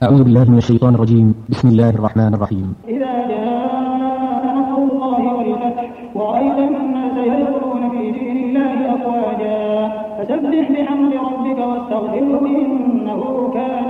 أعوذ بالله من الشيطان الرجيم. بسم الله الرحمن الرحيم. إذا جاء نصر الله والفتح ورأيت الناس يدخلون في دين الله أفواجا فسبح بحمد ربك واستغفره إنه كان